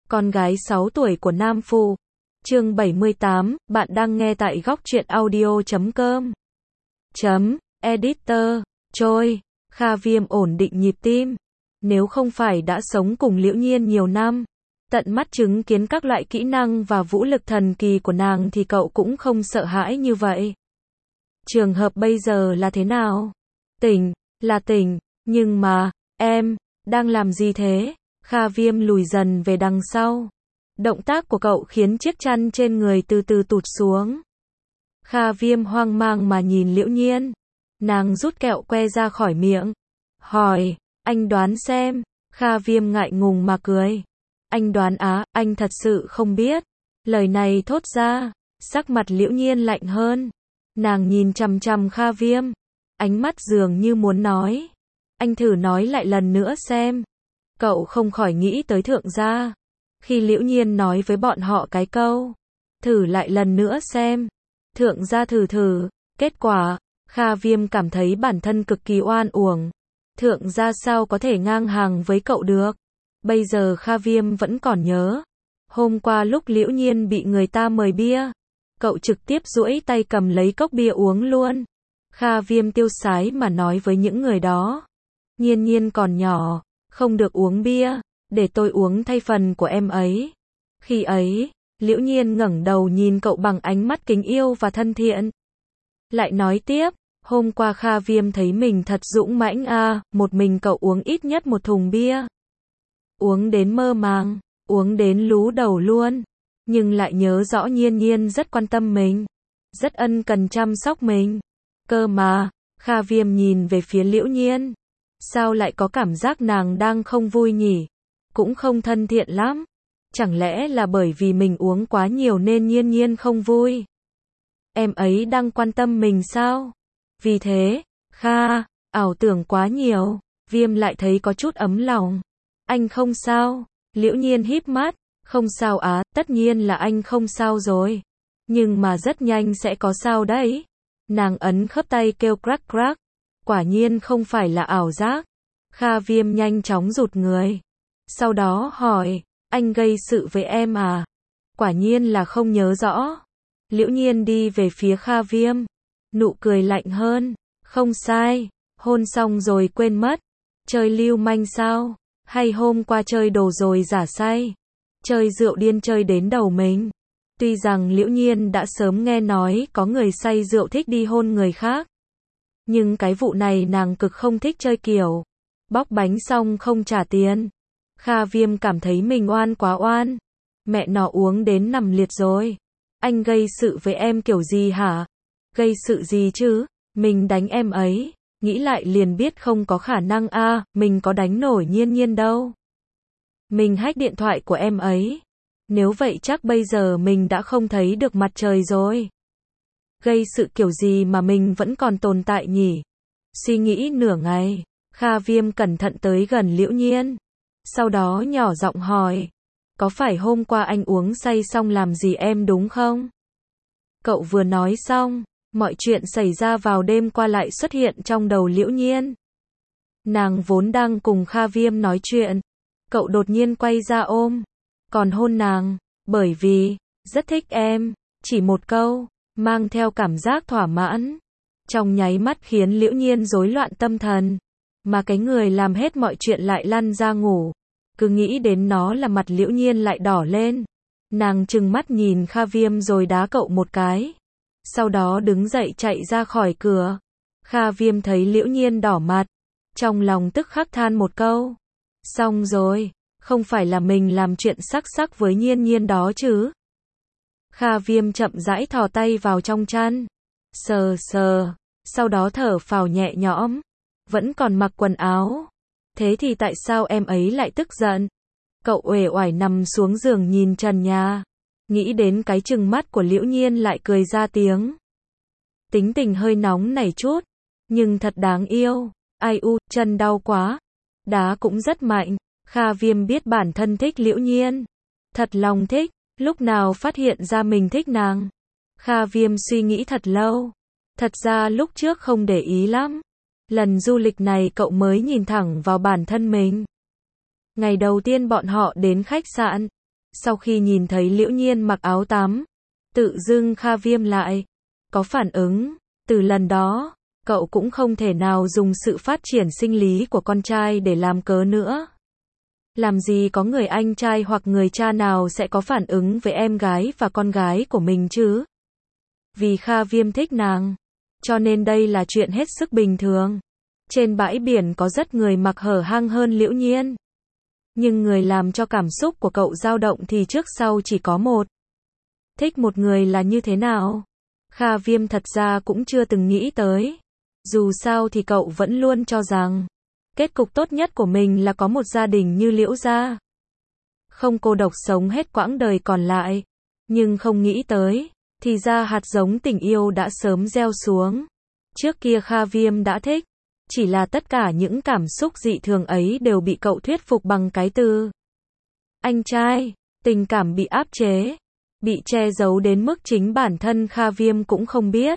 Con gái 6 tuổi của Nam Phu. Chương 78, bạn đang nghe tại góc truyện audio.com. Editor, Trôi, Kha Viêm ổn định nhịp tim. Nếu không phải đã sống cùng Liễu Nhiên nhiều năm, tận mắt chứng kiến các loại kỹ năng và vũ lực thần kỳ của nàng thì cậu cũng không sợ hãi như vậy. Trường hợp bây giờ là thế nào? Tỉnh, là tỉnh, nhưng mà, em, đang làm gì thế? Kha Viêm lùi dần về đằng sau. Động tác của cậu khiến chiếc chăn trên người từ từ tụt xuống. Kha Viêm hoang mang mà nhìn Liễu Nhiên. Nàng rút kẹo que ra khỏi miệng. Hỏi, anh đoán xem. Kha Viêm ngại ngùng mà cười. Anh đoán á, anh thật sự không biết. Lời này thốt ra, sắc mặt Liễu Nhiên lạnh hơn. Nàng nhìn chằm chằm Kha Viêm. Ánh mắt dường như muốn nói. Anh thử nói lại lần nữa xem. Cậu không khỏi nghĩ tới thượng gia. Khi Liễu Nhiên nói với bọn họ cái câu, thử lại lần nữa xem. Thượng gia thử. Kết quả, Kha Viêm cảm thấy bản thân cực kỳ oan uổng. Thượng gia sao có thể ngang hàng với cậu được. Bây giờ Kha Viêm vẫn còn nhớ. Hôm qua lúc Liễu Nhiên bị người ta mời bia, cậu trực tiếp duỗi tay cầm lấy cốc bia uống luôn. Kha Viêm tiêu sái mà nói với những người đó. Nhiên còn nhỏ, không được uống bia, để tôi uống thay phần của em ấy. Khi ấy, Liễu Nhiên ngẩng đầu nhìn cậu bằng ánh mắt kính yêu và thân thiện. Lại nói tiếp, hôm qua Kha Viêm thấy mình thật dũng mãnh à, một mình cậu uống ít nhất một thùng bia. Uống đến mơ màng, uống đến lú đầu luôn. Nhưng lại nhớ rõ Nhiên rất quan tâm mình, rất ân cần chăm sóc mình. Cơ mà, Kha Viêm nhìn về phía Liễu Nhiên. Sao lại có cảm giác nàng đang không vui nhỉ? Cũng không thân thiện lắm. Chẳng lẽ là bởi vì mình uống quá nhiều nên Nhiên không vui? Em ấy đang quan tâm mình sao? Vì thế, Kha, ảo tưởng quá nhiều. Viêm lại thấy có chút ấm lòng. Anh không sao. Liễu Nhiên híp mắt. Không sao á, tất nhiên là anh không sao rồi. Nhưng mà rất nhanh sẽ có sao đấy. Nàng ấn khớp tay kêu crack crack. Quả nhiên không phải là ảo giác. Kha Viêm nhanh chóng rụt người. Sau đó hỏi, anh gây sự với em à? Quả nhiên là không nhớ rõ. Liễu Nhiên đi về phía Kha Viêm. Nụ cười lạnh hơn. Không sai. Hôn xong rồi quên mất. Chơi lưu manh sao? Hay hôm qua chơi đồ rồi giả say? Chơi rượu điên chơi đến đầu mình. Tuy rằng Liễu Nhiên đã sớm nghe nói có người say rượu thích đi hôn người khác. Nhưng cái vụ này nàng cực không thích chơi kiểu bóc bánh xong không trả tiền. Kha Viêm cảm thấy mình oan quá oan. Mẹ nó uống đến nằm liệt rồi. Anh gây sự với em kiểu gì hả? Gây sự gì chứ? Mình đánh em ấy. Nghĩ lại liền biết không có khả năng a, mình có đánh nổi Nhiên đâu. Mình hack điện thoại của em ấy. Nếu vậy chắc bây giờ mình đã không thấy được mặt trời rồi. Gây sự kiểu gì mà mình vẫn còn tồn tại nhỉ? Suy nghĩ nửa ngày, Kha Viêm cẩn thận tới gần Liễu Nhiên. Sau đó nhỏ giọng hỏi, có phải hôm qua anh uống say xong làm gì em đúng không? Cậu vừa nói xong, mọi chuyện xảy ra vào đêm qua lại xuất hiện trong đầu Liễu Nhiên. Nàng vốn đang cùng Kha Viêm nói chuyện, cậu đột nhiên quay ra ôm, còn hôn nàng, bởi vì, rất thích em, chỉ một câu, mang theo cảm giác thỏa mãn. Trong nháy mắt khiến Liễu Nhiên rối loạn tâm thần, mà cái người làm hết mọi chuyện lại lăn ra ngủ. Cứ nghĩ đến nó là mặt Liễu Nhiên lại đỏ lên. Nàng trừng mắt nhìn Kha Viêm rồi đá cậu một cái. Sau đó đứng dậy chạy ra khỏi cửa. Kha Viêm thấy Liễu Nhiên đỏ mặt, trong lòng tức khắc than một câu. Xong rồi, không phải là mình làm chuyện sắc với Nhiên đó chứ? Kha Viêm chậm rãi thò tay vào trong chăn. Sờ, sau đó thở phào nhẹ nhõm. Vẫn còn mặc quần áo. Thế thì tại sao em ấy lại tức giận? Cậu uể oải nằm xuống giường nhìn trần nhà. Nghĩ đến cái trừng mắt của Liễu Nhiên lại cười ra tiếng. Tính tình hơi nóng này chút, nhưng thật đáng yêu. Ai u, chân đau quá. Đá cũng rất mạnh. Kha Viêm biết bản thân thích Liễu Nhiên. Thật lòng thích. Lúc nào phát hiện ra mình thích nàng? Kha Viêm suy nghĩ thật lâu. Thật ra lúc trước không để ý lắm. Lần du lịch này cậu mới nhìn thẳng vào bản thân mình. Ngày đầu tiên bọn họ đến khách sạn, Sau khi nhìn thấy Liễu Nhiên mặc áo tắm, tự dưng Kha Viêm lại có phản ứng. Từ lần đó, cậu cũng không thể nào dùng sự phát triển sinh lý của con trai để làm cớ nữa. Làm gì có người anh trai hoặc người cha nào sẽ có phản ứng với em gái và con gái của mình chứ? Vì Kha Viêm thích nàng, cho nên đây là chuyện hết sức bình thường. Trên bãi biển có rất người mặc hở hang hơn Liễu Nhiên. Nhưng người làm cho cảm xúc của cậu dao động thì trước sau chỉ có một. Thích một người là như thế nào? Kha Viêm thật ra cũng chưa từng nghĩ tới. Dù sao thì cậu vẫn luôn cho rằng kết cục tốt nhất của mình là có một gia đình như Liễu gia. Không cô độc sống hết quãng đời còn lại. Nhưng không nghĩ tới, thì ra hạt giống tình yêu đã sớm gieo xuống. Trước kia Kha Viêm đã thích, chỉ là tất cả những cảm xúc dị thường ấy đều bị cậu thuyết phục bằng cái từ anh trai. Tình cảm bị áp chế, bị che giấu đến mức chính bản thân Kha Viêm cũng không biết.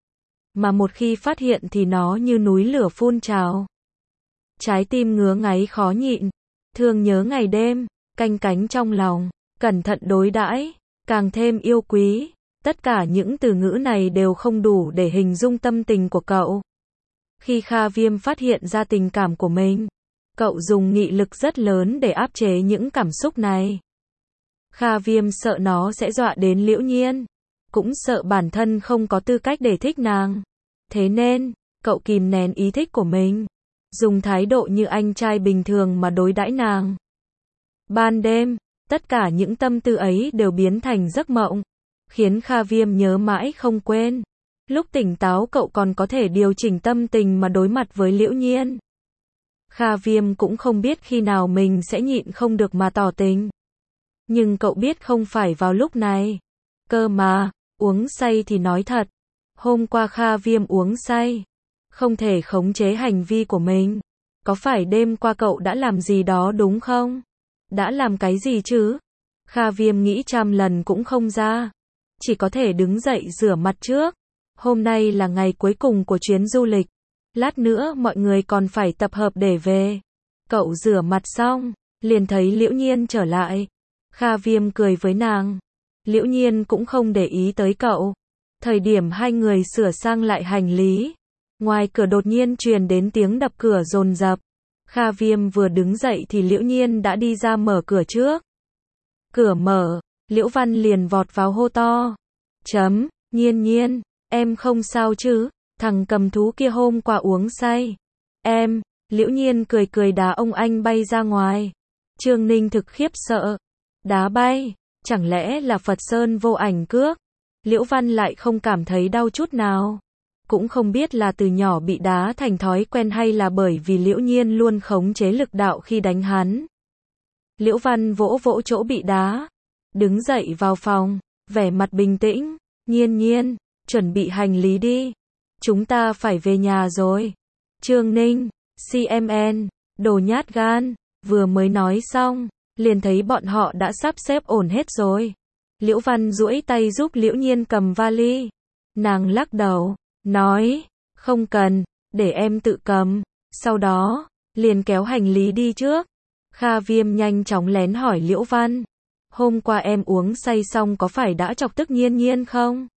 Mà một khi phát hiện thì nó như núi lửa phun trào. Trái tim ngứa ngáy khó nhịn, thương nhớ ngày đêm, canh cánh trong lòng, cẩn thận đối đãi, càng thêm yêu quý. Tất cả những từ ngữ này đều không đủ để hình dung tâm tình của cậu. Khi Kha Viêm phát hiện ra tình cảm của mình, cậu dùng nghị lực rất lớn để áp chế những cảm xúc này. Kha Viêm sợ nó sẽ dọa đến Liễu Nhiên, cũng sợ bản thân không có tư cách để thích nàng. Thế nên, cậu kìm nén ý thích của mình, dùng thái độ như anh trai bình thường mà đối đãi nàng. Ban đêm, tất cả những tâm tư ấy đều biến thành giấc mộng, khiến Kha Viêm nhớ mãi không quên. Lúc tỉnh táo cậu còn có thể điều chỉnh tâm tình mà đối mặt với Liễu Nhiên. Kha Viêm cũng không biết khi nào mình sẽ nhịn không được mà tỏ tình. Nhưng cậu biết không phải vào lúc này. Cơ mà, uống say thì nói thật. Hôm qua Kha Viêm uống say, không thể khống chế hành vi của mình. Có phải đêm qua cậu đã làm gì đó đúng không? Đã làm cái gì chứ? Kha Viêm nghĩ trăm lần cũng không ra. Chỉ có thể đứng dậy rửa mặt trước. Hôm nay là ngày cuối cùng của chuyến du lịch. Lát nữa mọi người còn phải tập hợp để về. Cậu rửa mặt xong, liền thấy Liễu Nhiên trở lại. Kha Viêm cười với nàng. Liễu Nhiên cũng không để ý tới cậu. Thời điểm hai người sửa sang lại hành lý, ngoài cửa đột nhiên truyền đến tiếng đập cửa dồn dập. Kha Viêm vừa đứng dậy thì Liễu Nhiên đã đi ra mở cửa trước. Cửa mở, Liễu Văn liền vọt vào hô to. Nhiên Nhiên, em không sao chứ? Thằng cầm thú kia hôm qua uống say. Em, Liễu Nhiên cười cười đá ông anh bay ra ngoài. Trương Ninh thực khiếp sợ. Đá bay, chẳng lẽ là Phật Sơn vô ảnh cước? Liễu Văn lại không cảm thấy đau chút nào. Cũng không biết là từ nhỏ bị đá thành thói quen hay là bởi vì Liễu Nhiên luôn khống chế lực đạo khi đánh hắn. Liễu Văn vỗ vỗ chỗ bị đá, đứng dậy vào phòng, vẻ mặt bình tĩnh. Nhiên Nhiên, chuẩn bị hành lý đi. Chúng ta phải về nhà rồi. Trương Ninh, CMN, đồ nhát gan, vừa mới nói xong, liền thấy bọn họ đã sắp xếp ổn hết rồi. Liễu Văn duỗi tay giúp Liễu Nhiên cầm vali. Nàng lắc đầu, nói, không cần, để em tự cầm. Sau đó, liền kéo hành lý đi trước. Kha Viêm nhanh chóng lén hỏi Liễu Văn. Hôm qua em uống say xong có phải đã chọc tức Nhiên Nhiên không?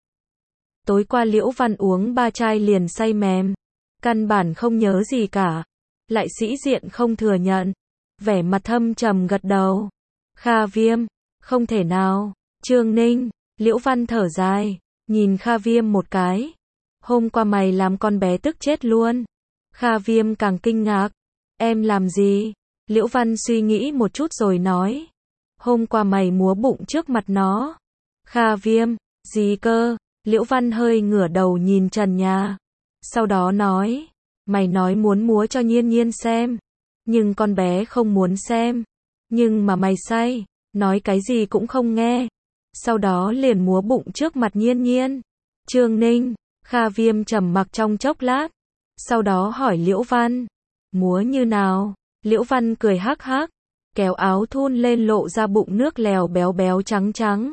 Tối qua Liễu Văn uống 3 chai liền say mềm. Căn bản không nhớ gì cả. Lại sĩ diện không thừa nhận. Vẻ mặt thâm trầm gật đầu. Kha Viêm, không thể nào. Trương Ninh, Liễu Văn thở dài, nhìn Kha Viêm một cái. Hôm qua mày làm con bé tức chết luôn. Kha Viêm càng kinh ngạc. Em làm gì? Liễu Văn suy nghĩ một chút rồi nói. Hôm qua mày múa bụng trước mặt nó. Kha Viêm, gì cơ? Liễu Văn hơi ngửa đầu nhìn trần nhà. Sau đó nói, mày nói muốn múa cho Nhiên Nhiên xem. Nhưng con bé không muốn xem. Nhưng mà mày say, nói cái gì cũng không nghe. Sau đó liền múa bụng trước mặt Nhiên Nhiên. Trương Ninh, Kha Viêm trầm mặc trong chốc lát. Sau đó hỏi Liễu Văn, múa như nào? Liễu Văn cười hắc hắc, kéo áo thun lên lộ ra bụng nước lèo béo béo trắng trắng.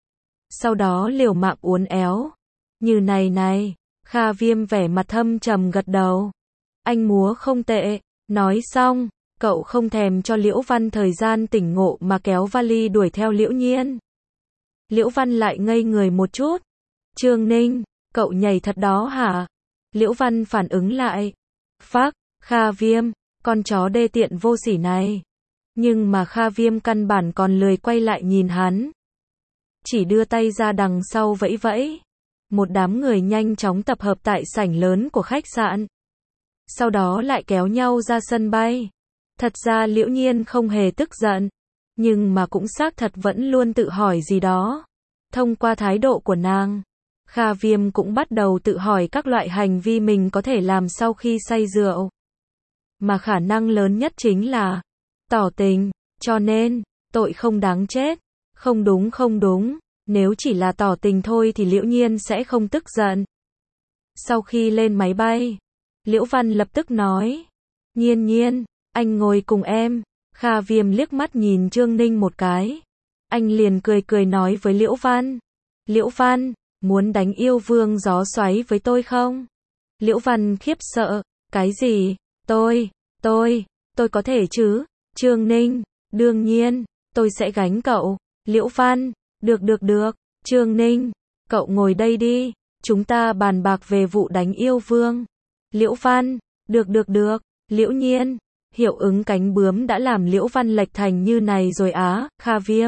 Sau đó liều mạng uốn éo. Như này này, Kha Viêm vẻ mặt thâm trầm gật đầu. Anh múa không tệ. Nói xong, Cậu không thèm cho Liễu Văn thời gian tỉnh ngộ mà kéo vali đuổi theo Liễu Nhiên. Liễu Văn lại ngây người một chút. Trương Ninh, cậu nhảy thật đó hả? Liễu Văn phản ứng lại. Phác, Kha Viêm, con chó đê tiện vô sỉ này. Nhưng mà Kha Viêm căn bản còn lười quay lại nhìn hắn. Chỉ đưa tay ra đằng sau vẫy vẫy. Một đám người nhanh chóng tập hợp tại sảnh lớn của khách sạn. Sau đó lại kéo nhau ra sân bay. Thật ra Liễu Nhiên không hề tức giận. Nhưng mà cũng xác thật vẫn luôn tự hỏi gì đó. Thông qua thái độ của nàng, Kha Viêm cũng bắt đầu tự hỏi các loại hành vi mình có thể làm sau khi say rượu. Mà khả năng lớn nhất chính là tỏ tình, cho nên, tội không đáng chết. Không đúng không đúng, nếu chỉ là tỏ tình thôi thì Liễu Nhiên sẽ không tức giận. Sau khi lên máy bay, Liễu Văn lập tức nói, Nhiên Nhiên, anh ngồi cùng em. Kha Viêm liếc mắt nhìn Trương Ninh một cái. Anh liền cười cười nói với Liễu Văn. Liễu Văn, muốn đánh yêu vương gió xoáy với tôi không? Liễu Văn khiếp sợ, cái gì? Tôi có thể chứ? Trương Ninh, đương nhiên, tôi sẽ gánh cậu. Liễu Văn, được. Trương Ninh, cậu ngồi đây đi, chúng ta bàn bạc về vụ đánh yêu vương. Liễu Văn, được. Liễu Nhiên, hiệu ứng cánh bướm đã làm Liễu Văn lệch thành như này rồi á. Kha Viêm,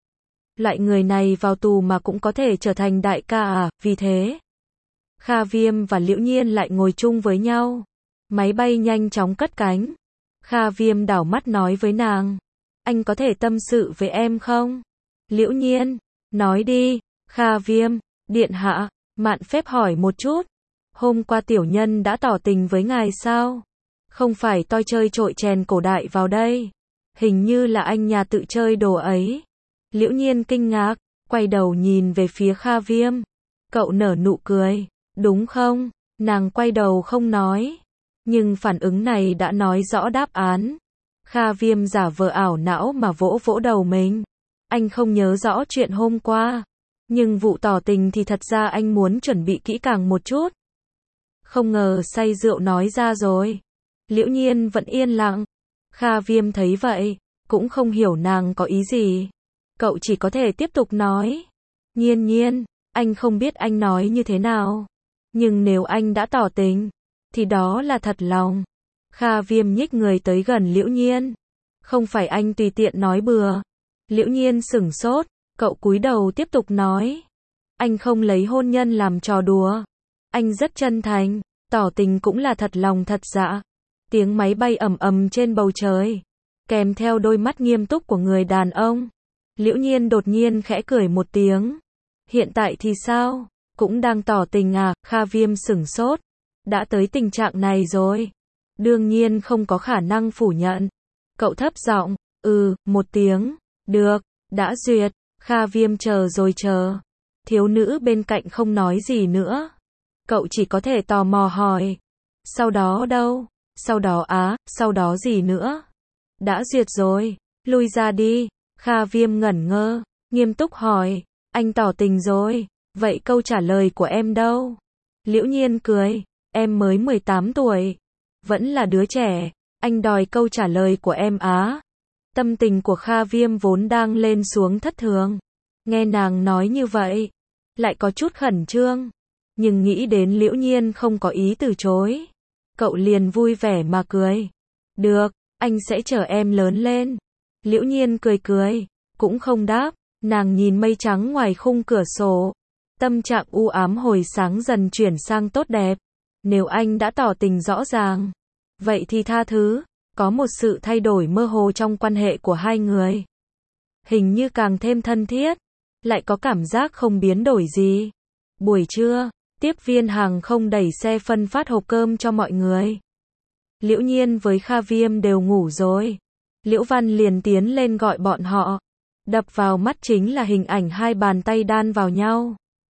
loại người này vào tù mà cũng có thể trở thành đại ca à? Vì thế, Kha Viêm và Liễu Nhiên lại ngồi chung với nhau. Máy bay nhanh chóng cất cánh. Kha Viêm đảo mắt nói với nàng, anh có thể tâm sự với em không? Liễu Nhiên, nói đi. Kha Viêm, điện hạ, mạn phép hỏi một chút. Hôm qua tiểu nhân đã tỏ tình với ngài sao? Không phải tôi chơi trội chèn cổ đại vào đây. Hình như là anh nhà tự chơi đồ ấy. Liễu Nhiên kinh ngạc, quay đầu nhìn về phía Kha Viêm. Cậu nở nụ cười, đúng không? Nàng quay đầu không nói. Nhưng phản ứng này đã nói rõ đáp án. Kha Viêm giả vờ ảo não mà vỗ vỗ đầu mình. Anh không nhớ rõ chuyện hôm qua. Nhưng vụ tỏ tình thì thật ra anh muốn chuẩn bị kỹ càng một chút. Không ngờ say rượu nói ra rồi. Liễu Nhiên vẫn yên lặng. Kha Viêm thấy vậy, cũng không hiểu nàng có ý gì. Cậu chỉ có thể tiếp tục nói. Nhiên, anh không biết anh nói như thế nào. Nhưng nếu anh đã tỏ tình, thì đó là thật lòng. Kha Viêm nhích người tới gần Liễu Nhiên. Không phải anh tùy tiện nói bừa. Liễu Nhiên sửng sốt, cậu cúi đầu tiếp tục nói. Anh không lấy hôn nhân làm trò đùa. Anh rất chân thành, tỏ tình cũng là thật lòng thật dạ. Tiếng máy bay ầm ầm trên bầu trời, kèm theo đôi mắt nghiêm túc của người đàn ông. Liễu Nhiên đột nhiên khẽ cười một tiếng. Hiện tại thì sao? Cũng đang tỏ tình à? Kha Viêm sửng sốt. Đã tới tình trạng này rồi. Đương nhiên không có khả năng phủ nhận. Cậu thấp giọng, một tiếng. Được, đã duyệt. Kha Viêm chờ rồi chờ. Thiếu nữ bên cạnh không nói gì nữa. Cậu chỉ có thể tò mò hỏi. Sau đó đâu? Sau đó sau đó gì nữa? Đã duyệt rồi, lui ra đi. Kha Viêm ngẩn ngơ, nghiêm túc hỏi. Anh tỏ tình rồi, vậy câu trả lời của em đâu? Liễu Nhiên cười, em mới 18 tuổi. Vẫn là đứa trẻ, anh đòi câu trả lời của em á. Tâm tình của Kha Viêm vốn đang lên xuống thất thường. Nghe nàng nói như vậy, lại có chút khẩn trương. Nhưng nghĩ đến Liễu Nhiên không có ý từ chối. Cậu liền vui vẻ mà cười. Được, anh sẽ chờ em lớn lên. Liễu Nhiên cười, cũng không đáp. Nàng nhìn mây trắng ngoài khung cửa sổ. Tâm trạng u ám hồi sáng dần chuyển sang tốt đẹp. Nếu anh đã tỏ tình rõ ràng, vậy thì tha thứ. Có một sự thay đổi mơ hồ trong quan hệ của hai người. Hình như càng thêm thân thiết. Lại có cảm giác không biến đổi gì. Buổi trưa, tiếp viên hàng không đẩy xe phân phát hộp cơm cho mọi người. Liễu Nhiên với Kha Viêm đều ngủ rồi. Liễu Văn liền tiến lên gọi bọn họ. Đập vào mắt chính là hình ảnh hai bàn tay đan vào nhau.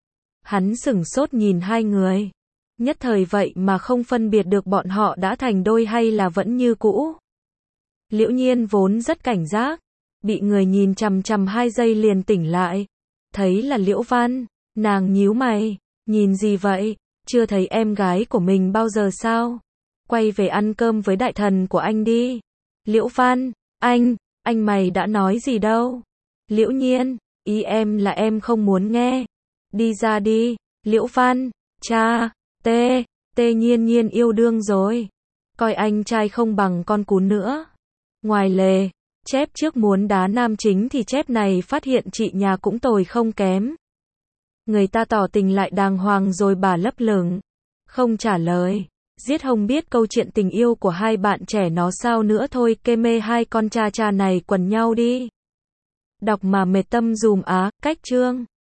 Hắn sửng sốt nhìn hai người. Nhất thời vậy mà không phân biệt được bọn họ đã thành đôi hay là vẫn như cũ. Liễu Nhiên vốn rất cảnh giác. Bị người nhìn chằm chằm 2 giây liền tỉnh lại. Thấy là Liễu Văn. Nàng nhíu mày. Nhìn gì vậy? Chưa thấy em gái của mình bao giờ sao? Quay về ăn cơm với đại thần của anh đi. Liễu Văn, anh mày đã nói gì đâu? Liễu Nhiên, ý em là em không muốn nghe. Đi ra đi. Liễu Văn, cha, Tê Nhiên yêu đương rồi. Coi anh trai không bằng con cún nữa. Ngoài lề, chép trước muốn đá nam chính thì chép này phát hiện chị nhà cũng tồi không kém. Người ta tỏ tình lại đàng hoàng rồi bà lấp lửng. Không trả lời. Giết Hồng biết câu chuyện tình yêu của hai bạn trẻ nó sao nữa thôi, kê mê hai con cha này quần nhau đi. Đọc mà mệt tâm dùm á, cách chương.